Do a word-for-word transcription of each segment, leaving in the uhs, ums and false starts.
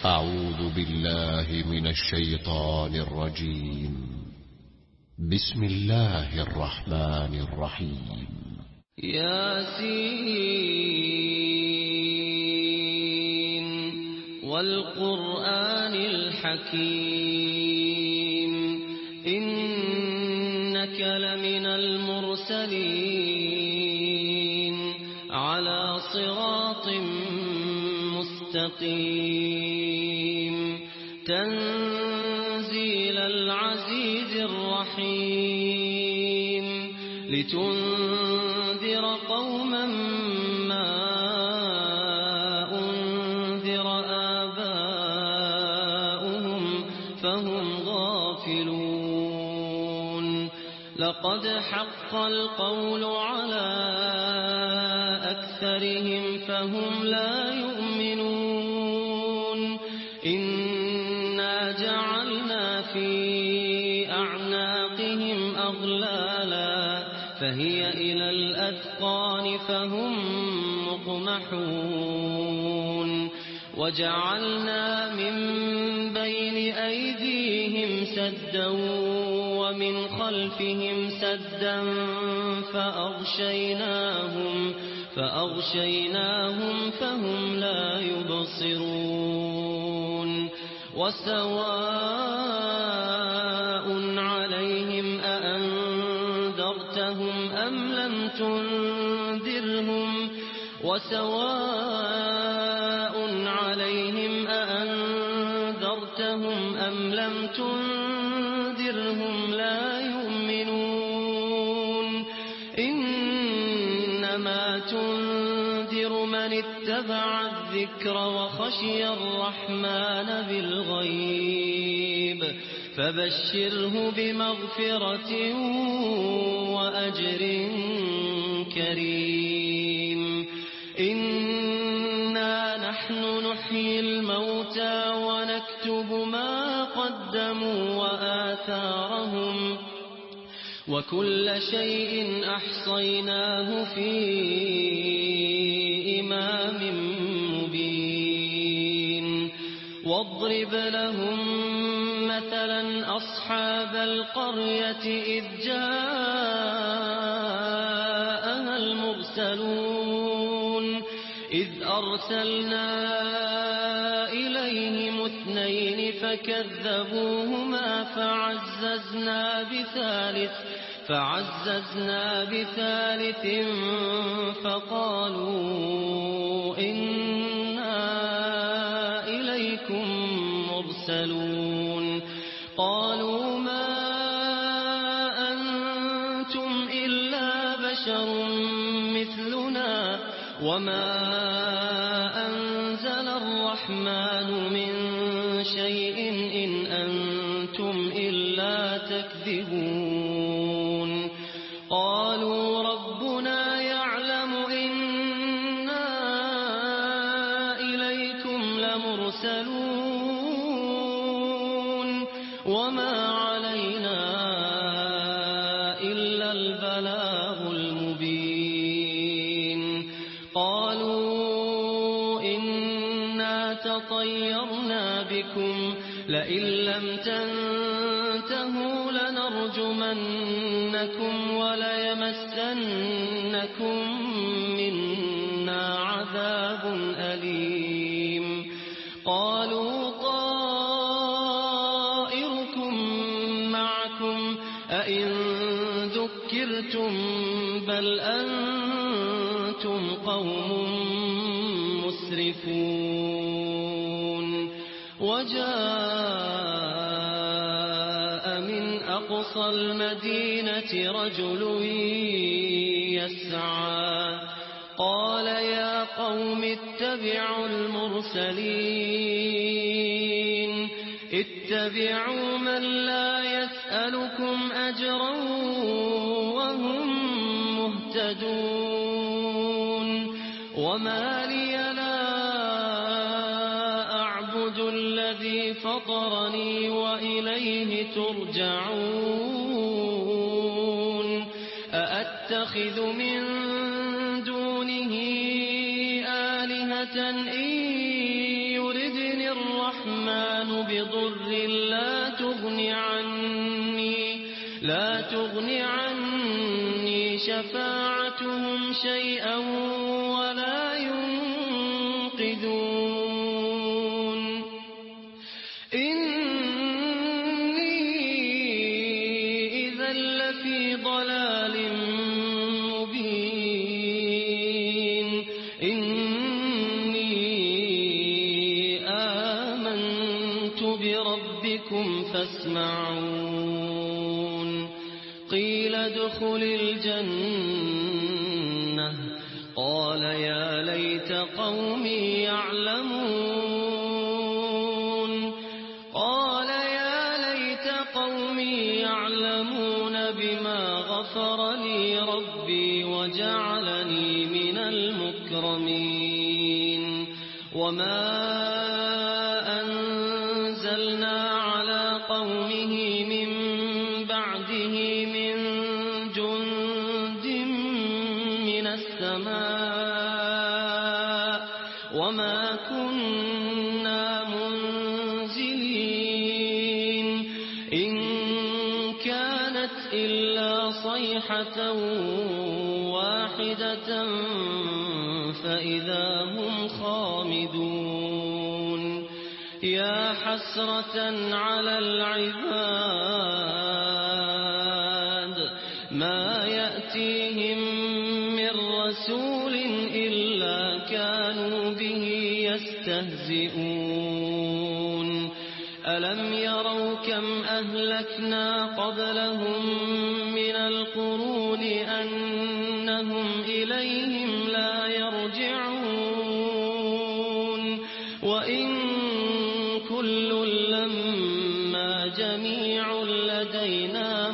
أعوذ بالله من الشيطان الرجيم. بسم الله الرحمن الرحيم. ياسين والقرآن الحكيم إنك لمن المرسلين على صراط مستقيم تنزيل العزيز الرحيم لتنذر قوما ما أنذر آباؤهم فهم غافلون لقد حق القول على أكثرهم فهم لا يؤمنون إنا جعلنا في أعناقهم أغلالا فهي إلى الأذقان فهم مقمحون وجعلنا من بين أيديهم سدا ومن خلفهم سدا فأغشيناهم فأغشيناهم فهم لا يبصرون وسواء عليهم أأنذرتهم أم لم تنذرهم وسواء عليهم أأنذرتهم أم لم تنذرهم لا يؤمنون إنما تنذر من اتبع الذكر وخشي الرحمن بالغيب فبشره بمغفرة وأجر كريم إنا نحن نحيي الموتى ونكتب ما قدموا وآثارهم وكل شيء أحصيناه في إمام مبين واضرب لهم مثلا أصحاب القرية إذ جاءها المرسلون إذ أرسلنا إليهم اثنين فكذبوهما فعززنا بثالث فعززنا بثالث فقالوا إنا إليكم مرسلون قالوا ما أنتم إلا بشر مثلنا وما أنزل الرحمن من شيء إن أنتم إلا تكذبون قالوا ربنا يعلم إنا إليكم لمرسلون وما علينا إلا البلاغ المبين قالوا إنا تطيرنا بكم لئن لم تنتهوا لنرجمنكم وليمسنكم منا عذاب أليم قالوا طائركم معكم أئن ذكرتم بل أنتم قوم مسرفون وجاء من أقصى المدينة رجل يسعى قال يا قوم اتبعوا المرسلين اتبعوا من لا يسألكم أجرا وهم مهتدون وما لي لا أعبد الذي فطرني وإليه ترجعون أأتخذ من دونه آلهة إن يردني الرحمن الرحمن بضر لا تغن عني لا تغن عني شفاعتهم شيئا ولا ينقذون إني إذا لفي ضلال مبين إني آمنت بربكم فاسمعون قيل ادخل الجنة قال يا ليت قومي يعلمون قال يا ليت قومي يعلمون بما غفر لي ربي وجعلني من المكرمين وما أنزلنا على قومه من بعده من جند من السماء وما كنا منزلين إن كانت إلا صيحة واحدة فإذا هم خامدون يا حسرة على العباد ما يأتيهم من رسول إلا كانوا به يستهزئون ألم يروا كم أهلكنا قبلهم من القرون أنهم إليهم لا يرجعون وإن كل لما جميع لدينا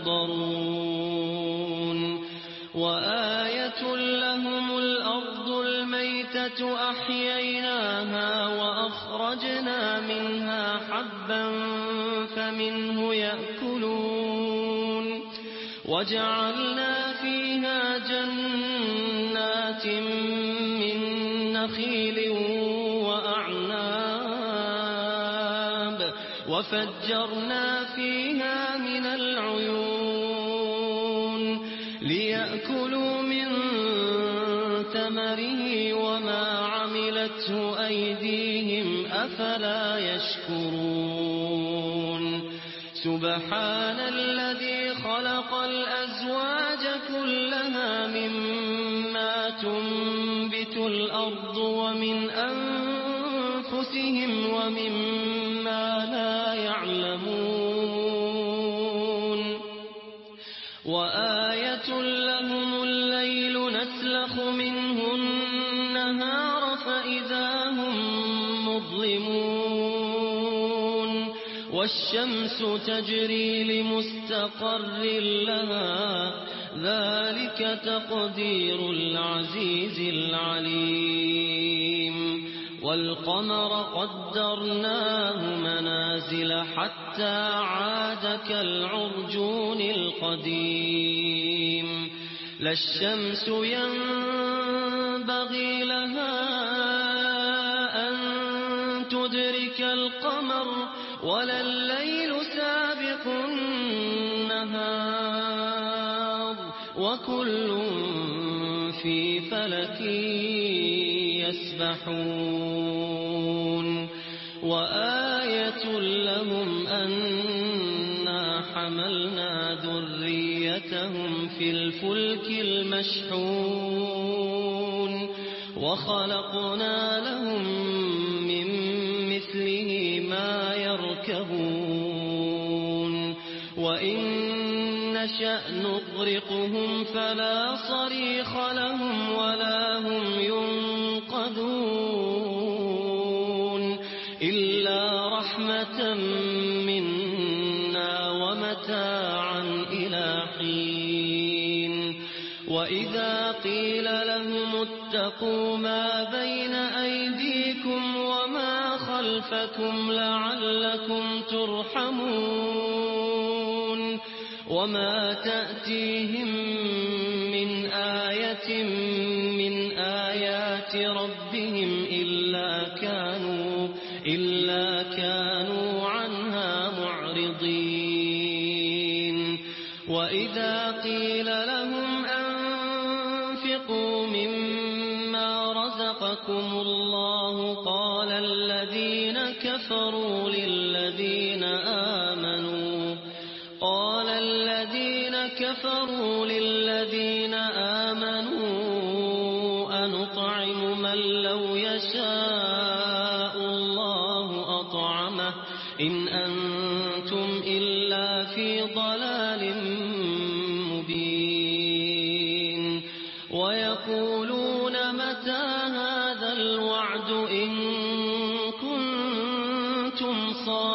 محضرون وآية لهم الأرض الميتة أحييناها وأخرجنا منها حبا فمنه يأكلون وجعلنا فيها جنات من نخيل وأعناب وفجرنا فيها من العيون ليأكلوا من ثمره وما عملته أيديهم أفلا يشكرون سبحان الذي خلق الأزواج كلها مما تنبت الأرض ومن أنفسهم ومما لا يعلمون وآية لهم الليل نسلخ منه النهار فإذا هم مظلمون والشمس تجري لمستقر لها ذلك تقدير العزيز العليم والقمر قدرناه منازل حتى عاد كالعرجون القديم لا الشمس ينبغي لها أن تدرك القمر ولا الليل سابق النهار وكل في فلك يسبحون وآية لهم أنا حملنا ذريتهم في الفلك المشحون وخلقنا لهم من مثله ما يركبون وإن نشأ نغرقهم فلا صريخ لهم ولا هم ينقذون إلا رحمة منا ومتاعا إلى حين وإذا قيل لهم اتقوا ما بين أيديكم وما خلفكم لعلكم ترحمون وما تأتيهم من آية من آيات ربهم إلا كانوا إلا كانوا عنها معرضين وإذا قيل لهم أنفقوا مما رزقكم الله قال الذين كفروا للذين آمنوا قال الذين كفروا للذين آمنوا أنطعم من لو يشاء الله أطعمه إن أنتم إلا في ضلال مبين ويقولون متى هذا الوعد إن كنتم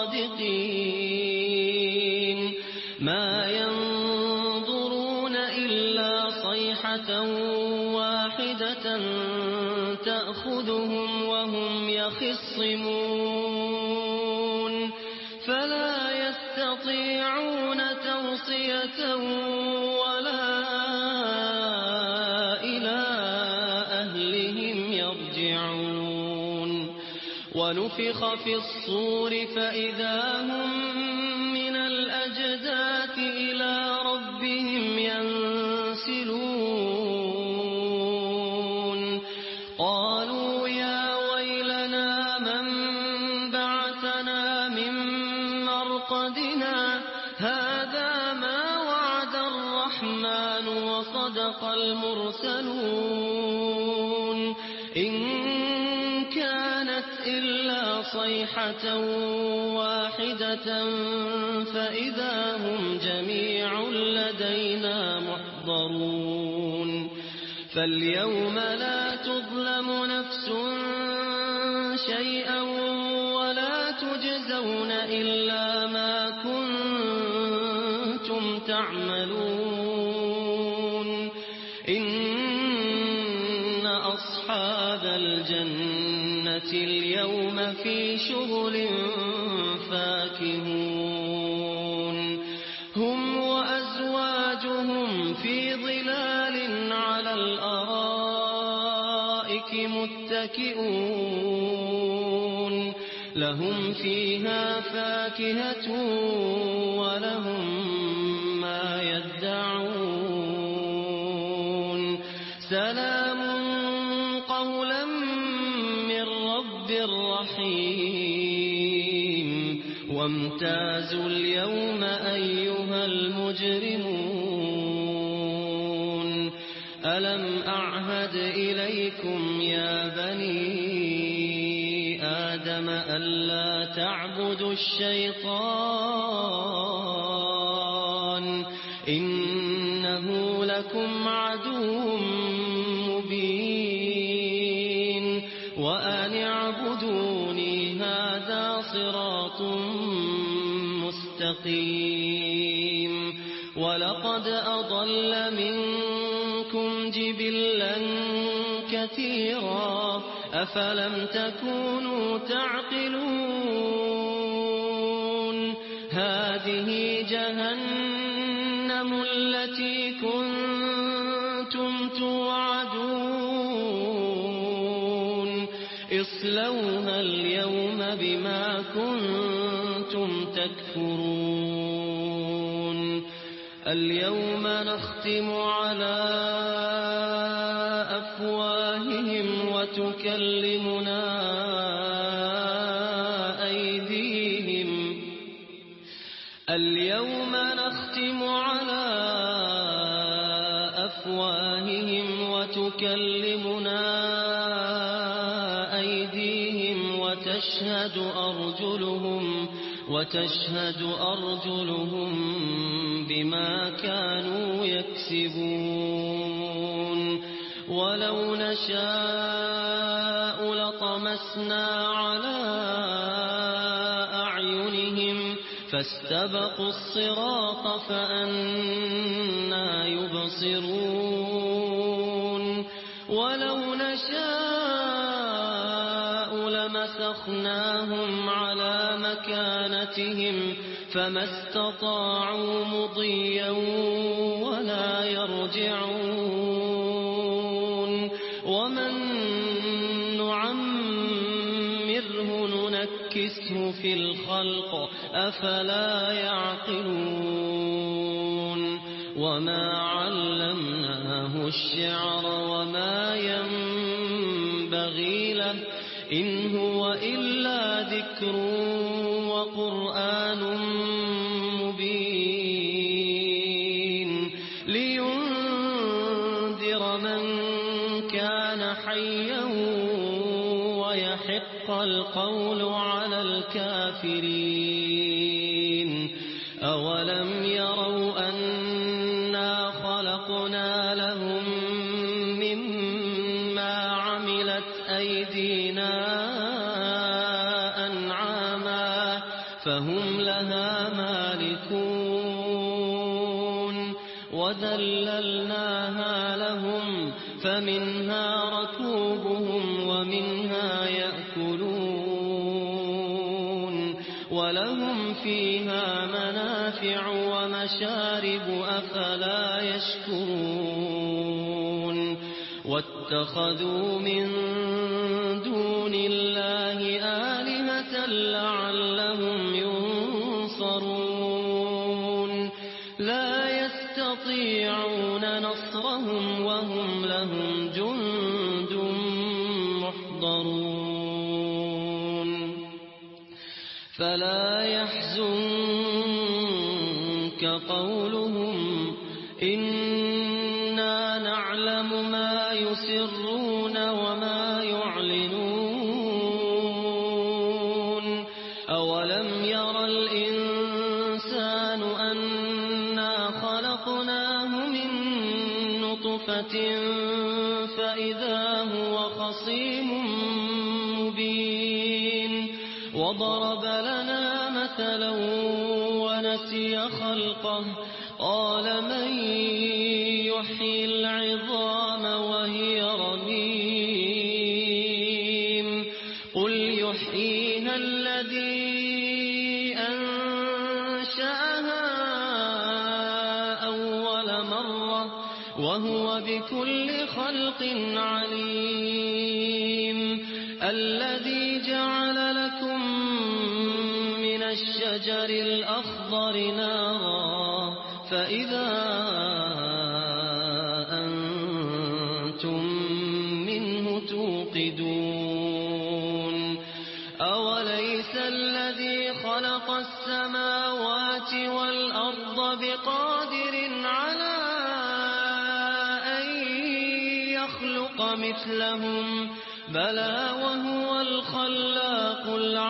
صادقين ما ينظرون إلا صيحة واحدة تأخذهم وهم يخصمون فلا يستطيعون توصية ولا إلى أهلهم يرجعون ونفخ في الصور فإذا هم من الأجداث إلى ربهم ينسلون قالوا يا ويلنا من بعثنا من مرقدنا هذا ما وعد الرحمن وصدق المرسلون إن كانت إلا صيحة واحدة فإذا هم جميع لدينا محضرون فاليوم لا تظلم نفس شيئا ولا تجزون إلا ما كنتم تعملون إن أصحاب الجنة اليوم في شغل فاكهون هم وأزواجهم في ظلال على الأرائك متكئون لهم فيها فاكهة ولهم ما يدعون سلام قولا من رب رحيم وامتازوا اليوم أيها المجرمون ألم أعهد إليكم يا بني آدم ألا تعبدوا الشيطان إنه لكم عدو مبين وأن اعبدوني هذا صراط مستقيم ولقد أضل منكم جبلا كثيرا أفلم تكونوا تعقلون هذه جهنم التي كنتم توعدون اصلوها اليوم بما كنتم تكفرون اليوم نختم على أفواههم وتكلمنا أيديهم اليوم نختم على أفواههم وتكلمنا أيديهم وتشهد أرجلهم وتشهد أرجلهم بما كانوا يكسبون ولو نشاء لطمسنا على أعينهم فاستبقوا الصراط فأنى يبصرون ولو نشاء لمسخناهم على مكانتهم فما استطاعوا مضيا ولا يرجعون ومن نعمره نُنَكِّسْهُ فِي الْخَلْقِ أَفَلَا يَعْقِلُونَ وَمَا عَلَّمْنَاهُ الشِّعْرَ وَمَا يَنبَغِي لَهُ إِنْ هُوَ إِلَّا ذِكْرٌ وَقُرْآنٌ مُبِينٌ لِيُنذِرَ مَن كَانَ حَيًّا وَيَحِقَّ الْقَوْلُ عَلَى الْكَافِرِينَ أَوَلَمْ يَرَوْا أَنَّا خَلَقْنَا لَهُم مِّمَّا عَمِلَتْ أَيْدِينَا أَنْعَامًا فَهُمْ لَهَا مَالِكُونَ وَذَلَّلْنَاهَا لَهُمْ فَمِنْهَا رَكُوبُهُمْ وَمِنْهَا يَأْكُلُونَ وَلَهُمْ فِيهَا مَنَافِعُ وَمَشَارِبُ أَفَلَا يَشْكُرُونَ وَاتَّخَذُوا مِن دُونِ اللَّهِ آلِهَةً لَّعَلَّهُمْ يُنصَرُونَ لَا يَسْتَطِيعُونَ نَصْرَهُمْ وَهُمْ لَهُمْ جُندٌ مُّحْضَرُونَ فَلَا يَحْزُنكَ قَوْلُهُمْ إِنَّا نَعْلَمُ مَا يُسِرُّونَ وَمَا يُعْلِنُونَ أَوَلَمْ يَرَ الْإِنسَانُ أَنَّا خَلَقْنَاهُ مِن نُّطْفَةٍ فَإِذَا هُوَ خَصِيمٌ مُّبِينٌ وَضَرَبَ لَنَا مَثَلًا وَنَسِيَ خَلْقَهُ قَالَ مَن يُحْيِي الْعِظَامَ وَهِيَ رَمِيمٌ قُلْ يُحْيِيهَا الَّذِي أَنشَأَهَا أَوَّلَ مَرَّةٍ وَهُوَ بِكُلِّ خَلْقٍ عَلِيمٌ الَّذِي جَعَلَ لَكُم مِّنَ الشَّجَرِ الْأَخْضَرِ نَارًا فَإِذَا أَنتُم مِّنْهُ تُوقِدُونَ أَوَلَيْسَ الَّذِي خَلَقَ السَّمَاوَاتِ وَالْأَرْضَ بِقَادِرٍ عَلَىٰ أَن يَخْلُقَ مِثْلَهُم بَلَىٰ وَهُوَ الْخَلَّاقُ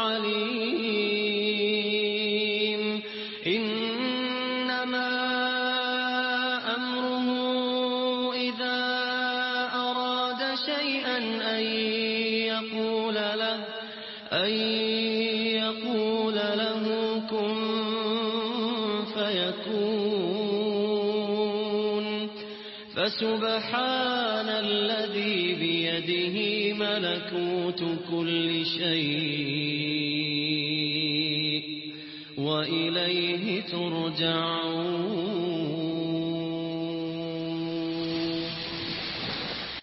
الْعَلِيمُ إِنَّمَا أَمْرُهُ إِذَا أَرَادَ شَيْئًا أَن يَقُولَ لَهُ أَن يَقُولَ لَهُ كُن فَيَكُونُ فَسُبْحَانَ الَّذِي بِيَدِهِ مَلَكُوتُ كُلِّ شَيْءٍ وَإِلَيْهِ تُرْجَعُونَ